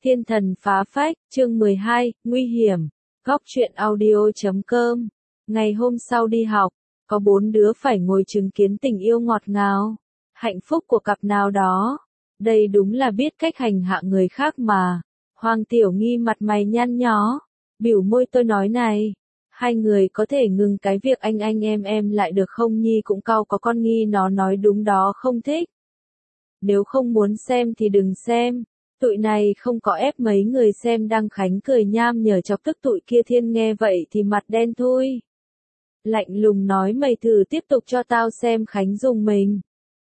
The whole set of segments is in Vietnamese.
Thiên thần phá phách, chương 12, nguy hiểm. Góc truyện audio.com. Ngày hôm sau đi học, có 4 đứa phải ngồi chứng kiến tình yêu ngọt ngào, hạnh phúc của cặp nào đó. Đây đúng là biết cách hành hạ người khác mà. Hoàng Tiểu Nghi mặt mày nhăn nhó, bỉu môi tôi nói này. Hai người có thể ngừng cái việc anh em lại được không? Nhi cũng cau có con Nghi nó nói đúng đó, không thích. Nếu không muốn xem thì đừng xem. Tụi này không có ép mấy người xem. Đăng Khánh cười nham nhở chọc tức tụi kia. Thiên nghe vậy thì mặt đen thui, lạnh lùng nói mày thử tiếp tục cho tao xem. Khánh dùng mình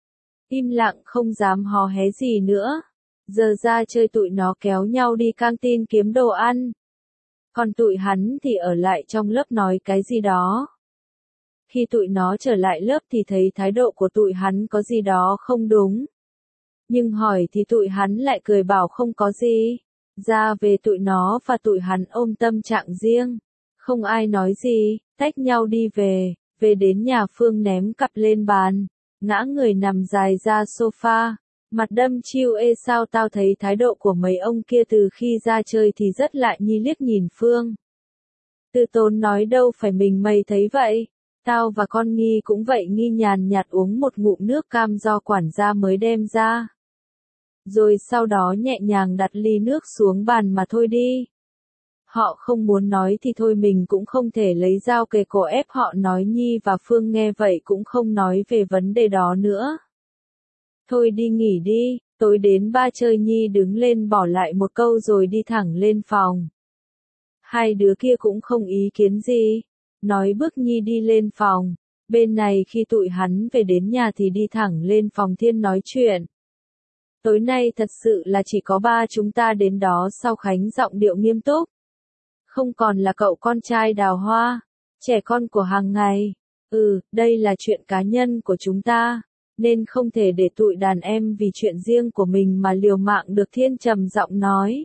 im lặng không dám hò hé gì nữa. Giờ ra chơi tụi nó kéo nhau đi căng tin kiếm đồ ăn. Còn tụi hắn thì ở lại trong lớp nói cái gì đó. Khi tụi nó trở lại lớp thì thấy thái độ của tụi hắn có gì đó không đúng. Nhưng hỏi thì tụi hắn lại cười bảo không có gì. Ra về tụi nó và tụi hắn ôm tâm trạng riêng. Không ai nói gì, tách nhau đi về. Về đến nhà Phương ném cặp lên bàn, ngã người nằm dài ra sofa. Mặt đâm chiêu. Ê sao tao thấy thái độ của mấy ông kia từ khi ra chơi thì rất lạ Nhi liếc nhìn Phương. Tư Tốn nói đâu phải mình mày thấy vậy. Tao và con Nghi cũng vậy. Nghi nhàn nhạt uống một ngụm nước cam do quản gia mới đem ra. Rồi sau đó nhẹ nhàng đặt ly nước xuống bàn mà thôi đi. Họ không muốn nói thì thôi, mình cũng không thể lấy dao kề cổ ép họ nói. Nhi và Phương nghe vậy cũng không nói về vấn đề đó nữa. Thôi đi nghỉ đi, tối đến ba chơi. Nhi đứng lên bỏ lại một câu rồi đi thẳng lên phòng. Hai đứa kia cũng không ý kiến gì, nói bước Nhi đi lên phòng. Bên này khi tụi hắn về đến nhà thì đi thẳng lên phòng Thiên nói chuyện. Tối nay thật sự là chỉ có ba chúng ta đến đó sao? Khánh giọng điệu nghiêm túc. Không còn là cậu con trai Đào Hoa, trẻ con của hàng ngày. Đây là chuyện cá nhân của chúng ta, nên không thể để tụi đàn em vì chuyện riêng của mình mà liều mạng được. Thiên trầm giọng nói.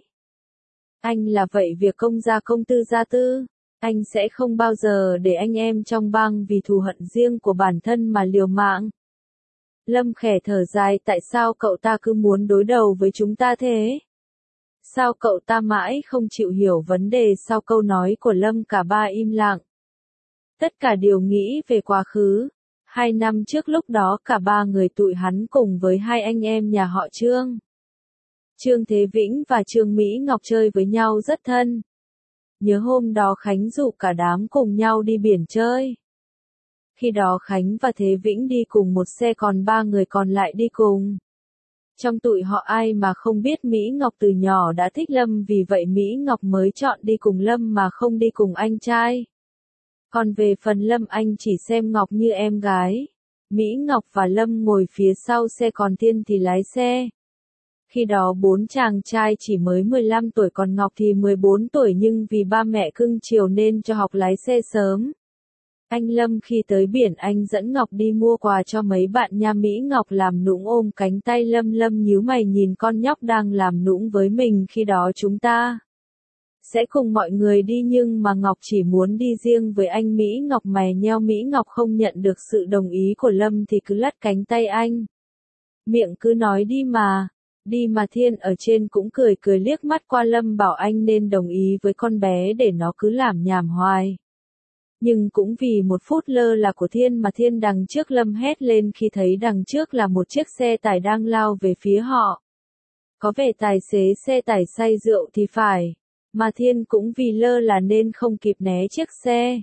Anh là vậy việc công gia công tư gia tư. Anh sẽ không bao giờ để anh em trong bang vì thù hận riêng của bản thân mà liều mạng. Lâm khẽ thở dài. Tại sao cậu ta cứ muốn đối đầu với chúng ta thế? Sao cậu ta mãi không chịu hiểu vấn đề? Sau câu nói của Lâm cả ba im lặng. Tất cả đều nghĩ về quá khứ. 2 năm trước lúc đó cả ba người tụi hắn cùng với hai anh em nhà họ Trương, Trương Thế Vĩnh và Trương Mỹ Ngọc chơi với nhau rất thân. Nhớ hôm đó Khánh rủ cả đám cùng nhau đi biển chơi. Khi đó Khánh và Thế Vĩnh đi cùng một xe còn 3 người còn lại đi cùng. Trong tụi họ ai mà không biết Mỹ Ngọc từ nhỏ đã thích Lâm, vì vậy Mỹ Ngọc mới chọn đi cùng Lâm mà không đi cùng anh trai. Còn về phần Lâm, anh chỉ xem Ngọc như em gái. Mỹ Ngọc và Lâm ngồi phía sau xe còn Thiên thì lái xe. Khi đó 4 chàng trai chỉ mới 15 tuổi còn Ngọc thì 14 tuổi, nhưng vì ba mẹ cưng chiều nên cho học lái xe sớm. Anh Lâm khi tới biển anh dẫn Ngọc đi mua quà cho mấy bạn nha. Mỹ Ngọc làm nũng ôm cánh tay Lâm. Lâm nhíu mày nhìn con nhóc đang làm nũng với mình. Khi đó chúng ta sẽ cùng mọi người đi nhưng mà Ngọc chỉ muốn đi riêng với anh. Mỹ Ngọc mày nheo. Mỹ Ngọc không nhận được sự đồng ý của Lâm thì cứ lắt cánh tay anh. Miệng cứ nói đi mà. Đi mà. Thiên ở trên cũng cười cười liếc mắt qua Lâm bảo anh nên đồng ý với con bé để nó cứ làm nhảm hoài. Nhưng cũng vì một phút lơ là của Thiên mà Thiên đằng trước Lâm hét lên khi thấy đằng trước là một chiếc xe tải đang lao về phía họ. Có vẻ tài xế xe tải say rượu thì phải, mà Thiên cũng vì lơ là nên không kịp né chiếc xe.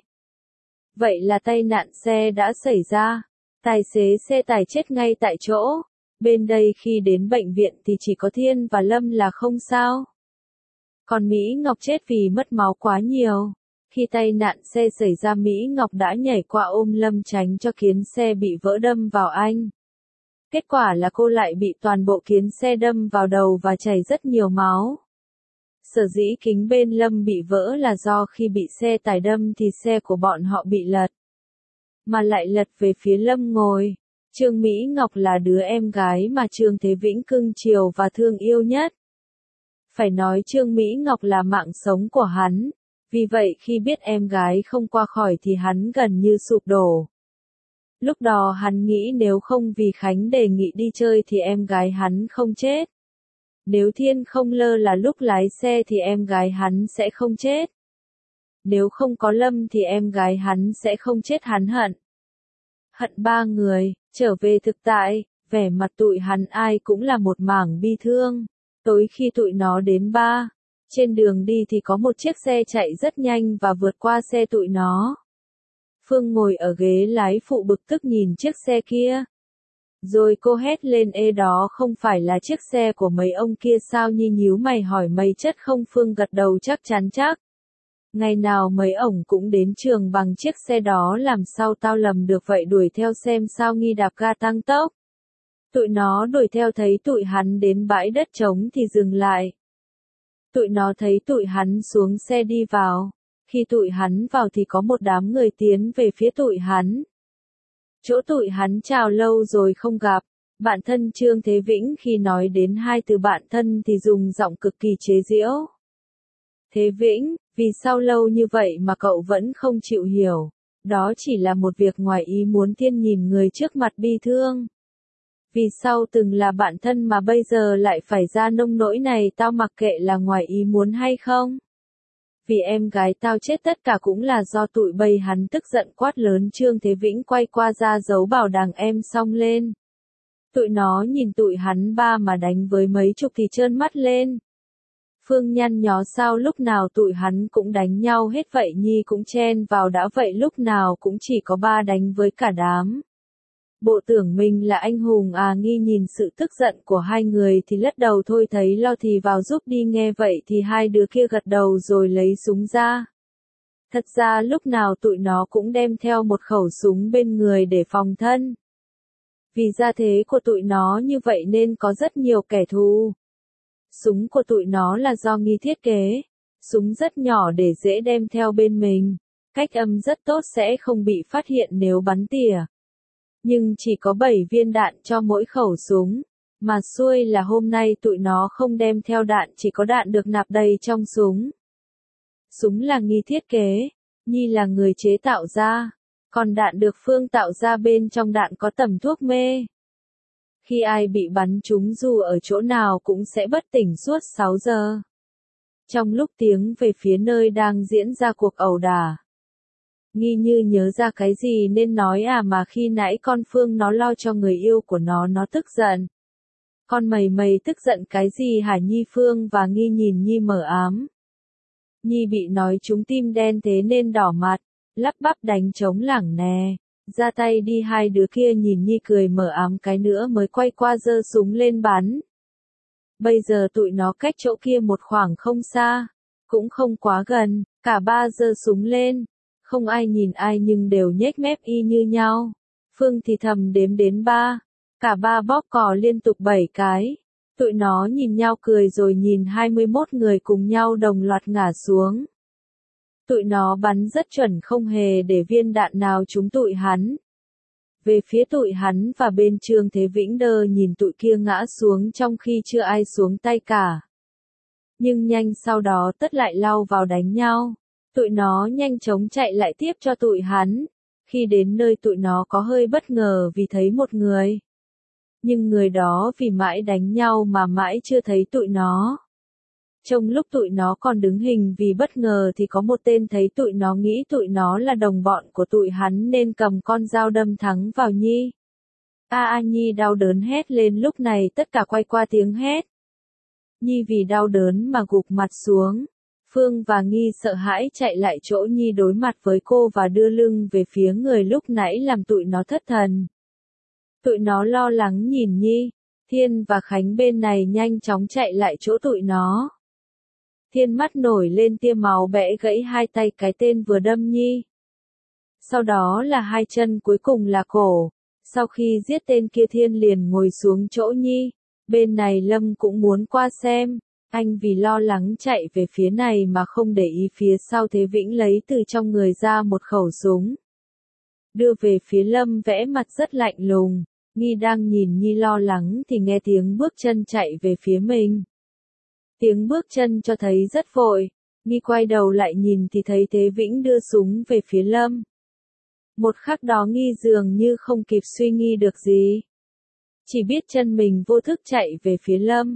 Vậy là tai nạn xe đã xảy ra. Tài xế xe tải chết ngay tại chỗ. Bên đây khi đến bệnh viện thì chỉ có Thiên và Lâm là không sao. Còn Mỹ Ngọc chết vì mất máu quá nhiều. Khi tai nạn xe xảy ra Mỹ Ngọc đã nhảy qua ôm Lâm tránh cho kiến xe bị vỡ đâm vào anh. Kết quả là cô lại bị toàn bộ kiến xe đâm vào đầu và chảy rất nhiều máu. Sở dĩ kính bên Lâm bị vỡ là do khi bị xe tải đâm thì xe của bọn họ bị lật. Mà lại lật về phía Lâm ngồi. Trương Mỹ Ngọc là đứa em gái mà Trương Thế Vĩnh cưng chiều và thương yêu nhất. Phải nói Trương Mỹ Ngọc là mạng sống của hắn. Vì vậy khi biết em gái không qua khỏi thì hắn gần như sụp đổ. Lúc đó hắn nghĩ nếu không vì Khánh đề nghị đi chơi thì em gái hắn không chết. Nếu Thiên không lơ là lúc lái xe thì em gái hắn sẽ không chết. Nếu không có Lâm thì em gái hắn sẽ không chết, hắn hận. Hận ba người, trở về thực tại, vẻ mặt tụi hắn ai cũng là một mảng bi thương. Tối khi tụi nó đến ba, trên đường đi thì có một chiếc xe chạy rất nhanh và vượt qua xe tụi nó. Phương ngồi ở ghế lái phụ bực tức nhìn chiếc xe kia. Rồi cô hét lên, ê đó không phải là chiếc xe của mấy ông kia sao? Nhi nhíu mày hỏi, mày chất không? Phương gật đầu chắc chắn chắc. Ngày nào mấy ổng cũng đến trường bằng chiếc xe đó, làm sao tao lầm được vậy? Đuổi theo xem sao. Nghi đạp ga tăng tốc. Tụi nó đuổi theo, thấy tụi hắn đến bãi đất trống thì dừng lại. Tụi nó thấy tụi hắn xuống xe đi vào. Khi tụi hắn vào thì có một đám người tiến về phía tụi hắn. Chỗ tụi hắn chào lâu rồi không gặp. Bạn thân Trương Thế Vĩnh khi nói đến hai từ bạn thân thì dùng giọng cực kỳ chế giễu. Thế Vĩnh, vì sao lâu như vậy mà cậu vẫn không chịu hiểu? Đó chỉ là một việc ngoài ý muốn. Thiên nhìn người trước mặt bi thương. Vì sao từng là bạn thân mà bây giờ lại phải ra nông nỗi này? Tao mặc kệ là ngoài ý muốn hay không. Vì em gái tao chết tất cả cũng là do tụi bay. Hắn tức giận quát lớn. Trương Thế Vĩnh quay qua ra dấu bảo đàng em xong lên. Tụi nó nhìn tụi hắn ba mà đánh với mấy chục thì trơn mắt lên. Phương nhăn nhó, sao lúc nào tụi hắn cũng đánh nhau hết vậy? Nhi cũng chen vào, đã vậy lúc nào cũng chỉ có ba đánh với cả đám. Bộ tưởng mình là anh hùng à? Nghi nhìn sự tức giận của hai người thì lắc đầu thôi, thấy lo thì vào giúp đi. Nghe vậy thì hai đứa kia gật đầu rồi lấy súng ra. Thật ra lúc nào tụi nó cũng đem theo một khẩu súng bên người để phòng thân. Vì gia thế của tụi nó như vậy nên có rất nhiều kẻ thù. Súng của tụi nó là do Nghi thiết kế. Súng rất nhỏ để dễ đem theo bên mình. Cách âm rất tốt, sẽ không bị phát hiện nếu bắn tỉa. Nhưng chỉ có 7 viên đạn cho mỗi khẩu súng. Mà xui là hôm nay tụi nó không đem theo đạn, chỉ có đạn được nạp đầy trong súng. Súng là Nghi thiết kế. Nhi là người chế tạo ra. Còn đạn được Phương tạo ra, bên trong đạn có tẩm thuốc mê. Khi ai bị bắn trúng dù ở chỗ nào cũng sẽ bất tỉnh suốt 6 giờ. Trong lúc tiến về phía nơi đang diễn ra cuộc ẩu đả, Nghi như nhớ ra cái gì nên nói, à mà khi nãy con Phương nó lo cho người yêu của nó tức giận. Con mày tức giận cái gì hả Nhi? Phương và Nghi nhìn Nhi mờ ám. Nhi bị nói trúng tim đen thế nên đỏ mặt, lắp bắp đánh trống lảng nè. Ra tay đi. Hai đứa kia nhìn Nhi cười mờ ám cái nữa mới quay qua giơ súng lên bắn. Bây giờ tụi nó cách chỗ kia một khoảng không xa, cũng không quá gần, cả ba giơ súng lên. Không ai nhìn ai nhưng đều nhếch mép y như nhau. Phương thì thầm đếm đến 3, cả ba bóp cò liên tục 7 cái. Tụi nó nhìn nhau cười rồi nhìn 21 người cùng nhau đồng loạt ngã xuống. Tụi nó bắn rất chuẩn, không hề để viên đạn nào trúng tụi hắn. Về phía tụi hắn và bên Trương Thế Vĩnh đơ nhìn tụi kia ngã xuống trong khi chưa ai xuống tay cả. Nhưng nhanh sau đó tất lại lao vào đánh nhau. Tụi nó nhanh chóng chạy lại tiếp cho tụi hắn. Khi đến nơi tụi nó có hơi bất ngờ vì thấy một người. Nhưng người đó vì mãi đánh nhau mà mãi chưa thấy tụi nó. Trong lúc tụi nó còn đứng hình vì bất ngờ thì có một tên thấy tụi nó nghĩ tụi nó là đồng bọn của tụi hắn nên cầm con dao đâm thẳng vào Nhi. Nhi đau đớn hét lên, lúc này tất cả quay qua tiếng hét. Nhi vì đau đớn mà gục mặt xuống. Phương và Nghi sợ hãi chạy lại chỗ Nhi đối mặt với cô và đưa lưng về phía người lúc nãy làm tụi nó thất thần. Tụi nó lo lắng nhìn Nhi. Thiên và Khánh bên này nhanh chóng chạy lại chỗ tụi nó. Thiên mắt nổi lên tia máu, bẽ gãy hai tay cái tên vừa đâm Nhi. Sau đó là hai chân, cuối cùng là cổ. Sau khi giết tên kia Thiên liền ngồi xuống chỗ Nhi. Bên này Lâm cũng muốn qua xem. Anh vì lo lắng chạy về phía này mà không để ý phía sau. Thế Vĩnh lấy từ trong người ra một khẩu súng. Đưa về phía Lâm, vẽ mặt rất lạnh lùng. Nghi đang nhìn Nhi lo lắng thì nghe tiếng bước chân chạy về phía mình. Tiếng bước chân cho thấy rất vội. Nghi quay đầu lại nhìn thì thấy Thế Vĩnh đưa súng về phía Lâm. Một khắc đó Nghi dường như không kịp suy nghĩ được gì. Chỉ biết chân mình vô thức chạy về phía Lâm.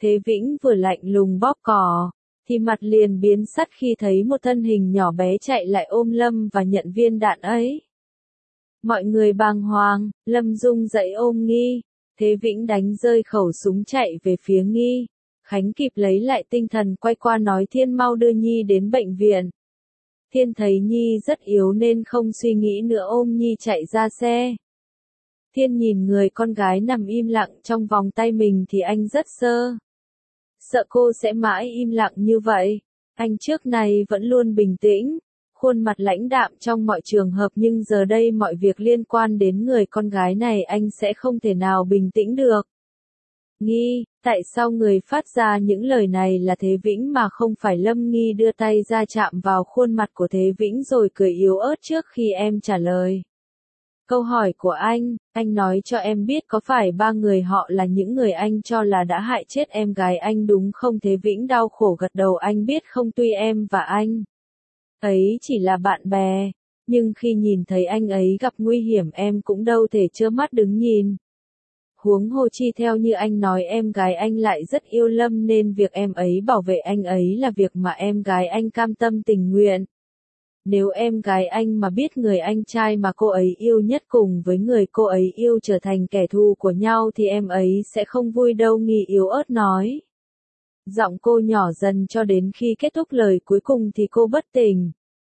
Thế Vĩnh vừa lạnh lùng bóp cò, thì mặt liền biến sắt khi thấy một thân hình nhỏ bé chạy lại ôm Lâm và nhận viên đạn ấy. Mọi người bàng hoàng, Lâm rung dậy ôm Nghi, Thế Vĩnh đánh rơi khẩu súng chạy về phía Nghi. Khánh kịp lấy lại tinh thần quay qua nói Thiên mau đưa Nhi đến bệnh viện. Thiên thấy Nhi rất yếu nên không suy nghĩ nữa ôm Nhi chạy ra xe. Thiên nhìn người con gái nằm im lặng trong vòng tay mình thì anh rất sợ cô sẽ mãi im lặng như vậy. Anh trước này vẫn luôn bình tĩnh, khuôn mặt lãnh đạm trong mọi trường hợp nhưng giờ đây mọi việc liên quan đến người con gái này anh sẽ không thể nào bình tĩnh được. Nghi, tại sao người phát ra những lời này là Thế Vĩnh mà không phải Lâm? Nghi đưa tay ra chạm vào khuôn mặt của Thế Vĩnh rồi cười yếu ớt trước khi em trả lời. Câu hỏi của anh nói cho em biết có phải ba người họ là những người anh cho là đã hại chết em gái anh đúng không? Thế Vĩnh đau khổ gật đầu, anh biết không, tuy em và anh ấy chỉ là bạn bè, nhưng khi nhìn thấy anh ấy gặp nguy hiểm em cũng đâu thể trơ mắt đứng nhìn. Huống hồ chi theo như anh nói em gái anh lại rất yêu Lâm nên việc em ấy bảo vệ anh ấy là việc mà em gái anh cam tâm tình nguyện. Nếu em gái anh mà biết người anh trai mà cô ấy yêu nhất cùng với người cô ấy yêu trở thành kẻ thù của nhau thì em ấy sẽ không vui đâu. Nghi yếu ớt nói. Giọng cô nhỏ dần cho đến khi kết thúc lời cuối cùng thì cô bất tỉnh.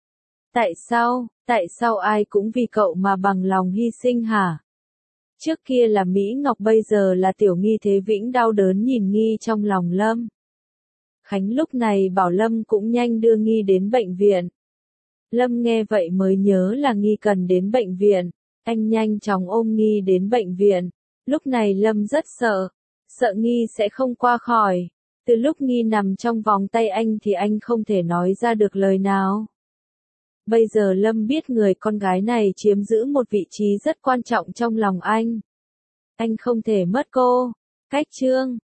Tại sao ai cũng vì cậu mà bằng lòng hy sinh hả? Trước kia là Mỹ Ngọc bây giờ là Tiểu Nghi. Thế Vĩnh đau đớn nhìn Nghi trong lòng Lâm. Khánh lúc này bảo Lâm cũng nhanh đưa Nghi đến bệnh viện. Lâm nghe vậy mới nhớ là Nghi cần đến bệnh viện. Anh nhanh chóng ôm Nghi đến bệnh viện. Lúc này Lâm rất sợ Nghi sẽ không qua khỏi. Từ lúc Nghi nằm trong vòng tay anh thì anh không thể nói ra được lời nào. Bây giờ Lâm biết người con gái này chiếm giữ một vị trí rất quan trọng trong lòng anh. Anh không thể mất cô. Cách chương